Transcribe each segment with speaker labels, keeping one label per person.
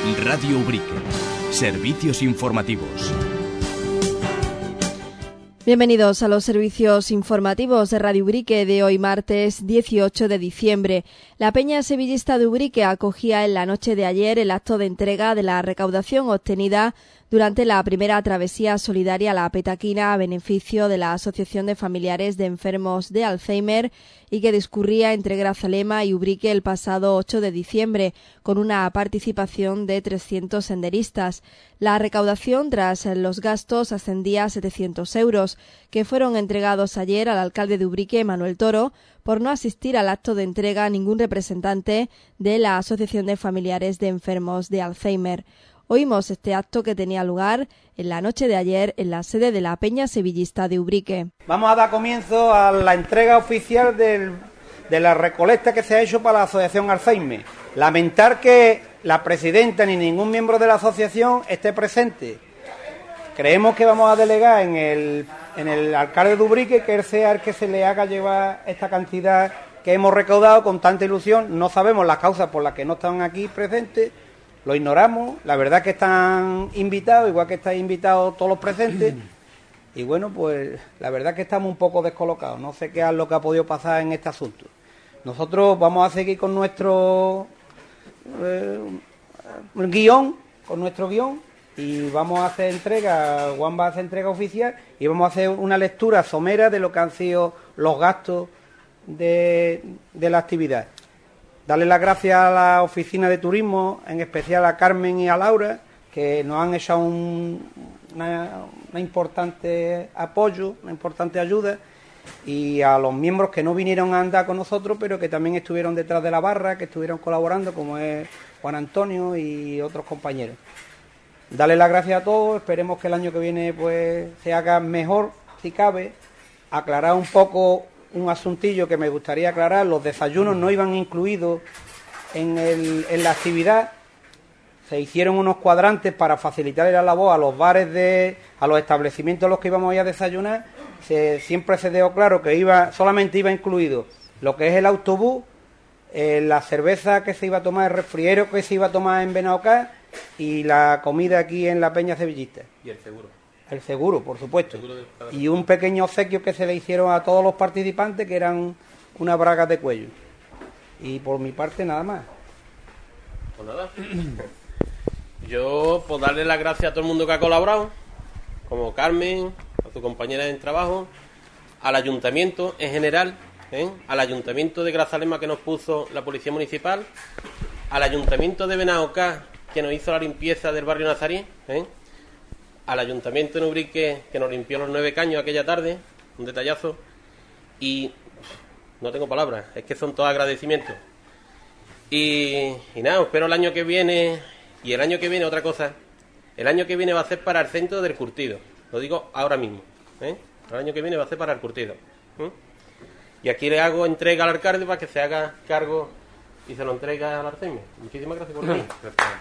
Speaker 1: Radio Ubrique. Servicios informativos.
Speaker 2: Bienvenidos a los servicios informativos de Radio Ubrique de hoy martes 18 de diciembre. La Peña Sevillista de Ubrique acogía en la noche de ayer el acto de entrega de la recaudación obtenida durante la primera travesía solidaria La Petaquina a beneficio de la Asociación de Familiares de Enfermos de Alzheimer y que discurría entre Grazalema y Ubrique el pasado 8 de diciembre, con una participación de 300 senderistas. La recaudación tras los gastos ascendía a 700 euros, que fueron entregados ayer al alcalde de Ubrique, Manuel Toro, por no asistir al acto de entrega ningún representante de la Asociación de Familiares de Enfermos de Alzheimer. Oímos este acto que tenía lugar en la noche de ayer en la sede de la Peña Sevillista de Ubrique.
Speaker 3: Vamos a dar comienzo a la entrega oficial de la recolecta que se ha hecho para la Asociación Alzheimer. Lamentar que la presidenta ni ningún miembro de la asociación esté presente. Creemos que vamos a delegar en el alcalde de Ubrique que él sea el que se le haga llevar esta cantidad que hemos recaudado con tanta ilusión. No sabemos las causas por las que no están aquí presentes. Lo ignoramos, la verdad es que están invitados, igual que están invitados todos los presentes, y bueno, pues la verdad es que estamos un poco descolocados, no sé qué es lo que ha podido pasar en este asunto. Nosotros vamos a seguir con nuestro guión, y vamos a hacer entrega, Juan va a hacer entrega oficial, y vamos a hacer una lectura somera de lo que han sido los gastos de la actividad. Darle las gracias a la oficina de turismo, en especial a Carmen y a Laura, que nos han echado una importante apoyo, una importante ayuda, y a los miembros que no vinieron a andar con nosotros, pero que también estuvieron detrás de la barra, que estuvieron colaborando, como es Juan Antonio y otros compañeros. Darle las gracias a todos, esperemos que el año que viene pues se haga mejor, si cabe, aclarar un poco un asuntillo que me gustaría aclarar. Los desayunos no iban incluidos en la actividad. Se hicieron unos cuadrantes para facilitar la labor a los bares, a los establecimientos en los que íbamos a ir a desayunar. Siempre se dejó claro que solamente iba incluido lo que es el autobús, la cerveza que se iba a tomar, el refrigerio que se iba a tomar en Benaocá y la comida aquí en la Peña Sevillista.
Speaker 4: Y el seguro.
Speaker 3: El seguro, por supuesto. Y un pequeño obsequio que se le hicieron a todos los participantes, que eran unas bragas de cuello. Y por mi parte, nada más.
Speaker 4: Pues nada. Yo, pues darle las gracias a todo el mundo que ha colaborado, como Carmen, a su compañera de trabajo, al ayuntamiento en general, al ayuntamiento de Grazalema que nos puso la policía municipal, al ayuntamiento de Benaocá que nos hizo la limpieza del barrio Nazarí, al ayuntamiento de Ubrique que nos limpió los 9 caños aquella tarde, un detallazo, y no tengo palabras, es que son todos agradecimientos. Y nada, espero el año que viene, y el año que viene otra cosa, el año que viene va a ser para el centro del curtido, lo digo ahora mismo, el año que viene va a ser para el curtido. Y aquí le hago entrega al alcalde para que se haga cargo y se lo entrega al Alzheimer. Muchísimas gracias por venir.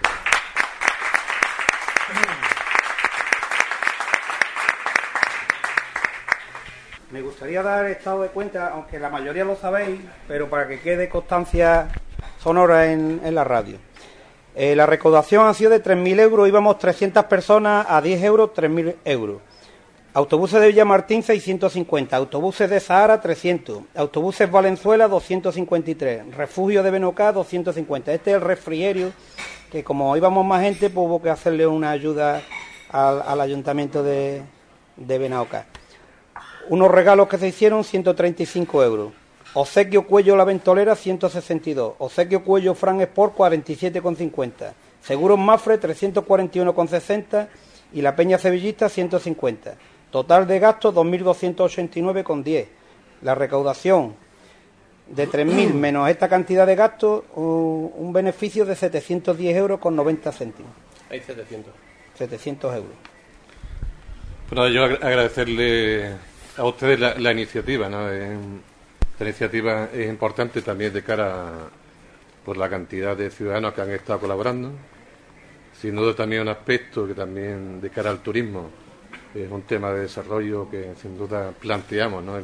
Speaker 3: Me gustaría dar estado de cuenta, aunque la mayoría lo sabéis, pero para que quede constancia sonora en la radio. La recaudación ha sido de 3.000 euros, íbamos 300 personas a 10 euros, 3.000 euros. Autobuses de Villamartín, 650, autobuses de Sahara, 300, autobuses Valenzuela, 253, refugio de Benocá, 250. Este es el refrigerio, que como íbamos más gente, pues hubo que hacerle una ayuda al ayuntamiento de Benocá. Unos regalos que se hicieron, 135 euros. Obsequio Cuello La Ventolera, 162. Obsequio Cuello Fran Sport, 47,50. Seguros Mafre, 341,60. Y la Peña Sevillista, 150. Total de gastos, 2.289,10. La recaudación de 3.000 menos esta cantidad de gastos, un beneficio de 710 euros con 90 céntimos.
Speaker 4: Hay 700.
Speaker 3: 700 euros.
Speaker 5: Bueno, yo agradecerle a ustedes la iniciativa, ¿no? La iniciativa es importante también de cara por la cantidad de ciudadanos que han estado colaborando. Sin duda también un aspecto que también de cara al turismo es un tema de desarrollo que sin duda planteamos, ¿no?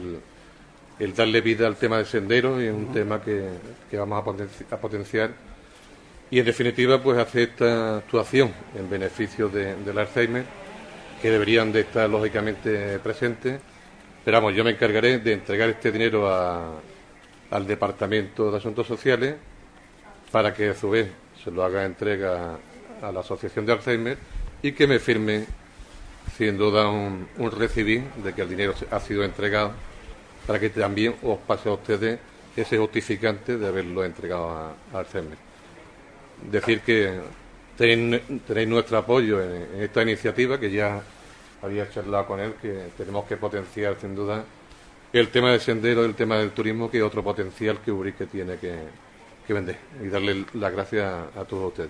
Speaker 5: El darle vida al tema de senderos y es un tema que vamos a potenciar y en definitiva pues hacer esta actuación en beneficio del Alzheimer, que deberían de estar lógicamente presentes. Pero vamos, yo me encargaré de entregar este dinero al Departamento de Asuntos Sociales para que a su vez se lo haga entrega a la Asociación de Alzheimer y que me firme sin duda un recibir de que el dinero ha sido entregado, para que también os pase a ustedes ese justificante de haberlo entregado a Alzheimer. Decir que tenéis nuestro apoyo en esta iniciativa, que ya había charlado con él, que tenemos que potenciar sin duda el tema del sendero, el tema del turismo, que es otro potencial que Ubrique tiene que vender, y darle las gracias a todos ustedes.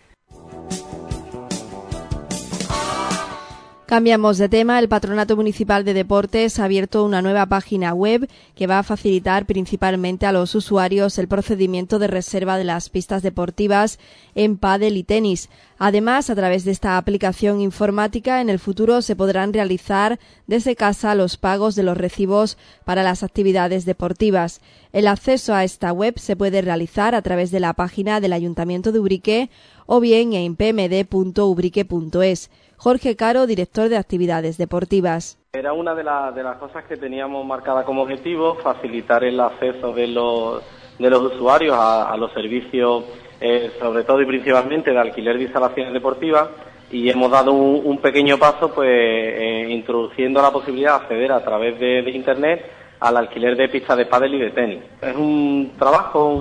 Speaker 2: Cambiamos de tema. El Patronato Municipal de Deportes ha abierto una nueva página web que va a facilitar principalmente a los usuarios el procedimiento de reserva de las pistas deportivas en pádel y tenis. Además, a través de esta aplicación informática, en el futuro se podrán realizar desde casa los pagos de los recibos para las actividades deportivas. El acceso a esta web se puede realizar a través de la página del Ayuntamiento de Ubrique o bien en pmd.ubrique.es. Jorge Caro, director de Actividades Deportivas.
Speaker 6: Era una de las cosas que teníamos marcada como objetivo, facilitar el acceso de los usuarios a los servicios, sobre todo y principalmente de alquiler de instalaciones deportivas, y hemos dado un pequeño paso pues introduciendo la posibilidad de acceder a través de Internet al alquiler de pistas de pádel y de tenis. Es un trabajo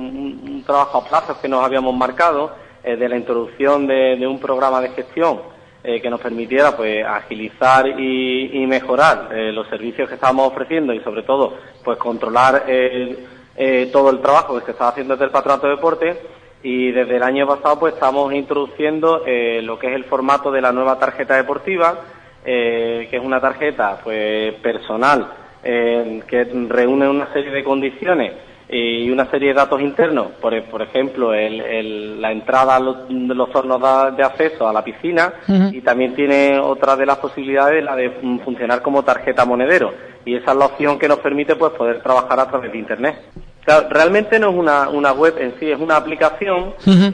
Speaker 6: a plazos que nos habíamos marcado, de la introducción de un programa de gestión que nos permitiera pues agilizar y mejorar los servicios que estábamos ofreciendo, y sobre todo pues controlar todo el trabajo que se estaba haciendo desde el Patronato de Deportes. Y desde el año pasado pues estamos introduciendo lo que es el formato de la nueva tarjeta deportiva, que es una tarjeta pues personal, que reúne una serie de condiciones y una serie de datos internos, por ejemplo la entrada de los hornos de acceso a la piscina, y también tiene otra de las posibilidades, la de funcionar como tarjeta monedero, y esa es la opción que nos permite pues poder trabajar a través de Internet. Claro, realmente no es una web en sí, es una aplicación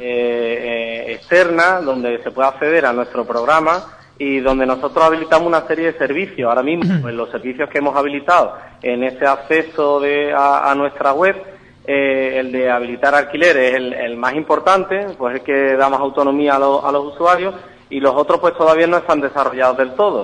Speaker 6: externa donde se puede acceder a nuestro programa y donde nosotros habilitamos una serie de servicios. Ahora mismo, pues los servicios que hemos habilitado en ese acceso a nuestra web, el de habilitar alquiler es el más importante, pues es que da más autonomía a los usuarios, y los otros pues todavía no están desarrollados del todo.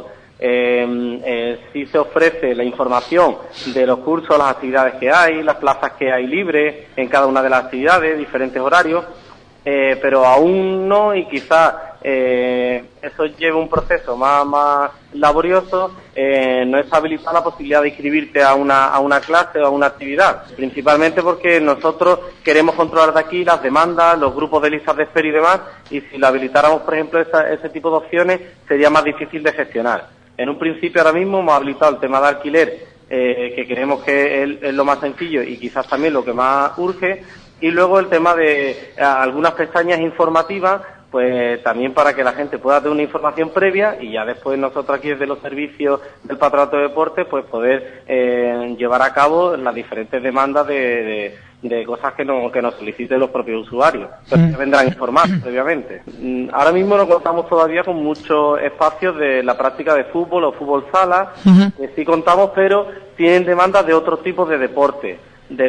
Speaker 6: Sí se ofrece la información de los cursos, las actividades que hay, las plazas que hay libres en cada una de las actividades, diferentes horarios, pero aún no, y quizás eso lleva un proceso más laborioso. No está habilitada la posibilidad de inscribirte a una clase o a una actividad, principalmente porque nosotros queremos controlar de aquí las demandas, los grupos de listas de espera y demás, y si lo habilitáramos, por ejemplo, ese tipo de opciones, sería más difícil de gestionar. En un principio, ahora mismo hemos habilitado el tema de alquiler, que creemos que es lo más sencillo y quizás también lo que más urge, y luego el tema de algunas pestañas informativas, pues también para que la gente pueda tener una información previa, y ya después nosotros aquí desde los servicios del Patronato de Deportes pues poder llevar a cabo las diferentes demandas de cosas que nos soliciten los propios usuarios, pero que vendrán informados previamente. Ahora mismo no contamos todavía con muchos espacios de la práctica de fútbol o fútbol sala, que sí contamos, pero tienen demandas de otros tipos de deporte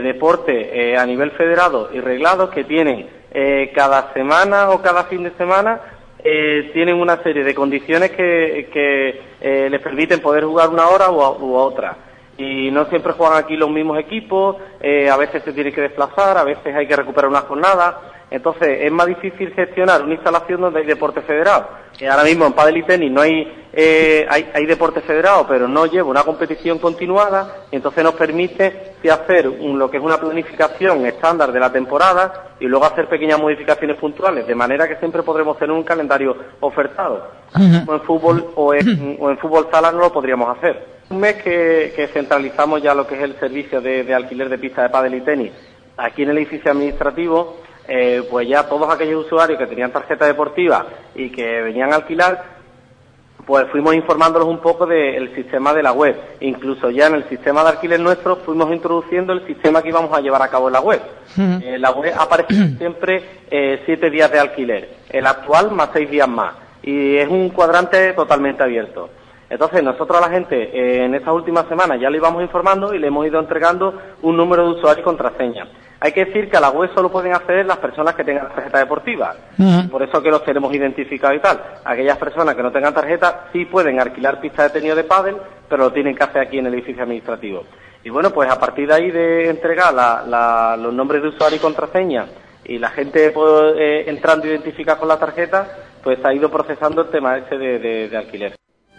Speaker 6: a nivel federado y reglados, que tienen cada semana o cada fin de semana tienen una serie de condiciones que les permiten poder jugar una hora u otra, y no siempre juegan aquí los mismos equipos, a veces se tiene que desplazar, a veces hay que recuperar una jornada. Entonces es más difícil gestionar una instalación donde hay deporte federado. Ahora mismo en pádel y tenis no hay deporte federado, pero no lleva una competición continuada, entonces nos permite hacer lo que es una planificación estándar de la temporada y luego hacer pequeñas modificaciones puntuales, de manera que siempre podremos tener un calendario ofertado. O en fútbol o en fútbol sala no lo podríamos hacer. Un mes que centralizamos ya lo que es el servicio de alquiler de pistas de pádel y tenis aquí en el edificio administrativo. Pues ya todos aquellos usuarios que tenían tarjeta deportiva y que venían a alquilar, pues fuimos informándolos un poco del sistema de la web. Incluso ya en el sistema de alquiler nuestro fuimos introduciendo el sistema que íbamos a llevar a cabo en la web. La web aparece siempre 7 días de alquiler, el actual más 6 días más, y es un cuadrante totalmente abierto. Entonces nosotros a la gente en estas últimas semanas ya le íbamos informando y le hemos ido entregando un número de usuario y contraseña. Hay que decir que a la web solo pueden acceder las personas que tengan tarjeta deportiva. Por eso que los tenemos identificados y tal. Aquellas personas que no tengan tarjeta sí pueden alquilar pistas de tenis de pádel, pero lo tienen que hacer aquí en el edificio administrativo. Y bueno, pues a partir de ahí de entregar los nombres de usuario y contraseña y la gente entrando identificada con la tarjeta, pues ha ido procesando el tema ese de alquiler.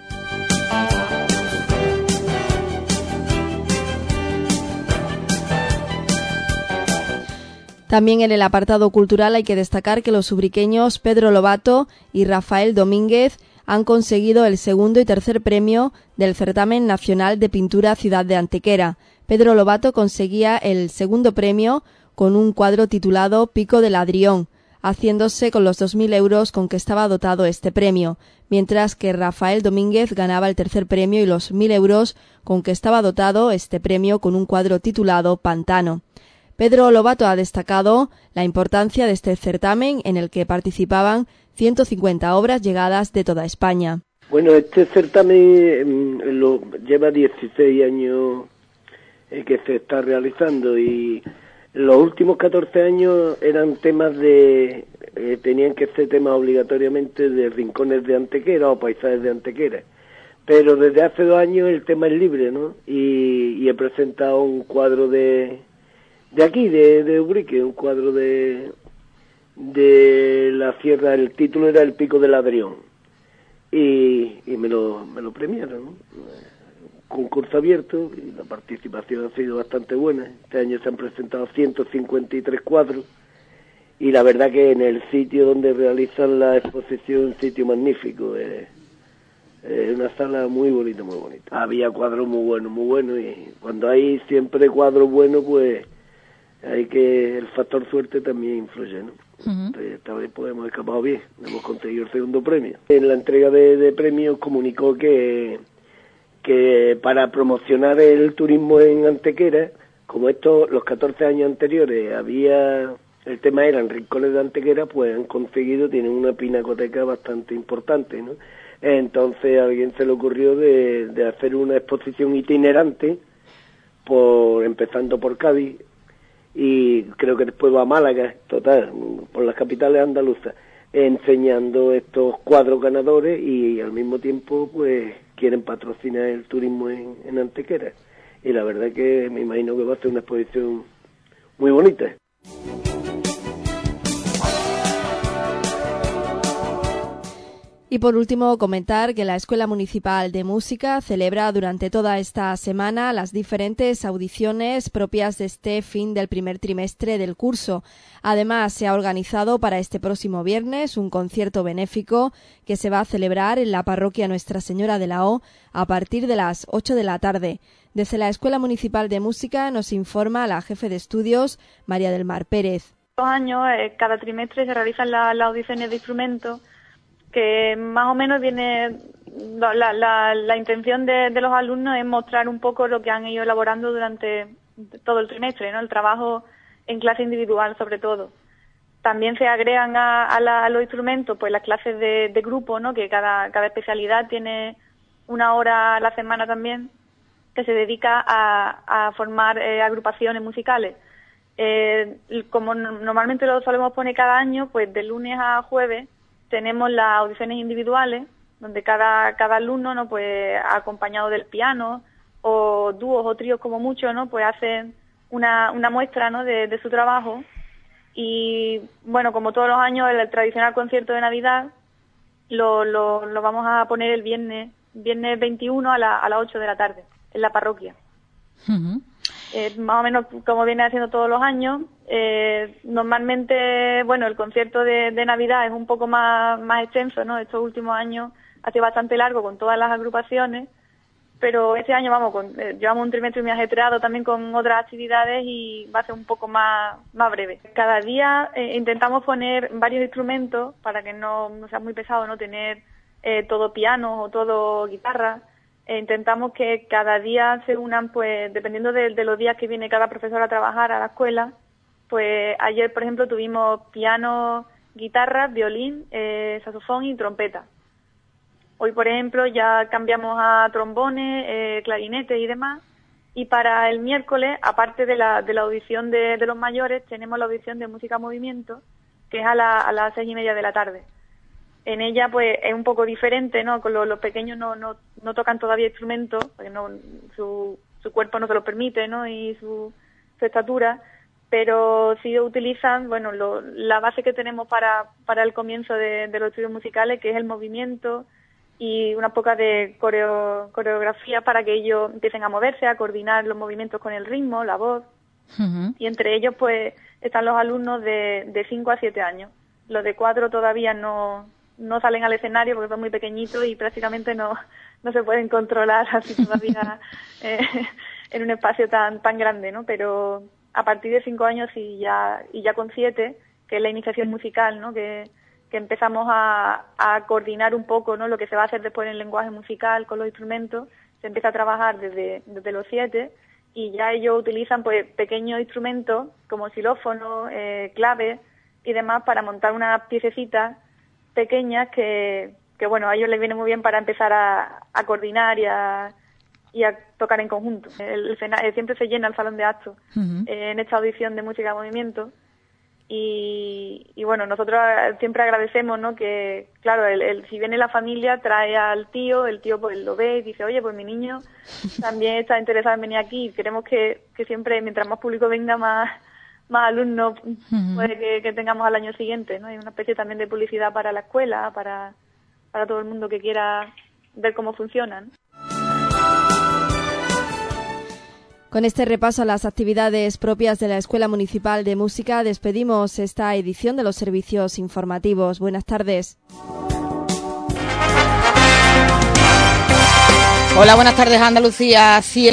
Speaker 2: También en el apartado cultural hay que destacar que los ubriqueños Pedro Lobato y Rafael Domínguez han conseguido el segundo y tercer premio del Certamen Nacional de Pintura Ciudad de Antequera. Pedro Lobato conseguía el segundo premio con un cuadro titulado Pico del Ladrión, haciéndose con los 2.000 euros con que estaba dotado este premio, mientras que Rafael Domínguez ganaba el tercer premio y los 1.000 euros con que estaba dotado este premio con un cuadro titulado Pantano. Pedro Lobato ha destacado la importancia de este certamen en el que participaban 150 obras llegadas de toda España.
Speaker 7: Bueno, este certamen lleva 16 años que se está realizando y los últimos 14 años eran temas tenían que ser temas obligatoriamente de rincones de Antequera o paisajes de Antequera. Pero desde hace 2 años el tema es libre, ¿no? Y he presentado un cuadro de aquí, de Ubrique, un cuadro de la sierra, el título era El Pico del Ladrión, y me lo premiaron, ¿no? Concurso abierto, y la participación ha sido bastante buena. Este año se han presentado 153 cuadros, y la verdad que en el sitio donde realizan la exposición, un sitio magnífico, una sala muy bonita, muy bonita. Había cuadros muy buenos, y cuando hay siempre cuadros buenos, pues el factor suerte también influye, ¿no? Esta vez pues hemos escapado bien, hemos conseguido el segundo premio. En la entrega de premios comunicó que para promocionar el turismo en Antequera, como los 14 años anteriores el tema eran rincones de Antequera, pues han conseguido, tienen una pinacoteca bastante importante, ¿no? Entonces a alguien se le ocurrió de hacer una exposición itinerante, empezando por Cádiz, y creo que después va a Málaga, total, por las capitales andaluzas, enseñando estos cuadros ganadores, y al mismo tiempo pues quieren patrocinar el turismo en Antequera, y la verdad que me imagino que va a ser una exposición muy bonita.
Speaker 2: Y por último, comentar que la Escuela Municipal de Música celebra durante toda esta semana las diferentes audiciones propias de este fin del primer trimestre del curso. Además, se ha organizado para este próximo viernes un concierto benéfico que se va a celebrar en la parroquia Nuestra Señora de la O a partir de las 8 de la tarde. Desde la Escuela Municipal de Música nos informa la jefe de estudios, María del Mar Pérez.
Speaker 8: Todos los años, cada trimestre se realizan las audiciones de instrumentos, que más o menos viene la intención de los alumnos es mostrar un poco lo que han ido elaborando durante todo el trimestre, ¿no? El trabajo en clase individual sobre todo. También se agregan a los instrumentos pues las clases de grupo, ¿no? Que cada especialidad tiene una hora a la semana también que se dedica a formar agrupaciones musicales. Como normalmente lo solemos poner cada año, pues de lunes a jueves tenemos las audiciones individuales, donde cada alumno, ¿no? Pues acompañado del piano, o dúos o tríos como mucho, ¿no? Pues hacen una muestra, ¿no? de su trabajo. Y bueno, como todos los años, el tradicional concierto de Navidad lo vamos a poner el viernes 21 a las 8 de la tarde, en la parroquia. Más o menos como viene haciendo todos los años. Normalmente, bueno, el concierto de Navidad es un poco más extenso, ¿no? Estos últimos años ha sido bastante largo con todas las agrupaciones, pero este año llevamos un trimestre muy ajetreado también con otras actividades y va a ser un poco más breve. Cada día intentamos poner varios instrumentos para que no sea muy pesado, no tener todo piano o todo guitarra. Intentamos que cada día se unan, pues dependiendo de los días que viene cada profesor a trabajar a la escuela. Pues ayer, por ejemplo, tuvimos piano, guitarra, violín, saxofón y trompeta. Hoy, por ejemplo, ya cambiamos a trombones, clarinetes y demás. Y para el miércoles, aparte de la audición de los mayores, tenemos la audición de música movimiento, que es a las 6:30 de la tarde. En ella, pues, es un poco diferente, ¿no? Con los pequeños no tocan todavía instrumentos, porque su cuerpo no se lo permite, ¿no? Y su estatura, pero sí utilizan, bueno, la base que tenemos para el comienzo de los estudios musicales, que es el movimiento y una poca de coreografía para que ellos empiecen a moverse, a coordinar los movimientos con el ritmo, la voz. Uh-huh. Y entre ellos, pues, están los alumnos de 5 a 7 años. Los de 4 todavía no salen al escenario porque son muy pequeñitos y prácticamente no se pueden controlar así todavía en un espacio tan grande, ¿no? Pero a partir de 5 años y ya con 7, que es la iniciación musical, ¿no? Que empezamos a coordinar un poco, ¿no? Lo que se va a hacer después en el lenguaje musical con los instrumentos, se empieza a trabajar desde los 7 y ya ellos utilizan, pues, pequeños instrumentos como xilófonos, claves y demás para montar unas piececitas pequeñas que bueno, a ellos les viene muy bien para empezar a coordinar y a tocar en conjunto. Siempre se llena el salón de actos uh-huh. En esta audición de música de movimiento y bueno, nosotros siempre agradecemos, ¿no? Que claro, si viene la familia trae al tío, el tío pues lo ve y dice, oye, pues mi niño también está interesado en venir aquí y queremos que siempre, mientras más público venga, más alumnos uh-huh. puede que tengamos al año siguiente, ¿no? Hay una especie también de publicidad para la escuela, para todo el mundo que quiera ver cómo funcionan.
Speaker 2: Con este repaso a las actividades propias de la Escuela Municipal de Música, despedimos esta edición de los servicios informativos. Buenas tardes.
Speaker 9: Hola, buenas tardes, Andalucía.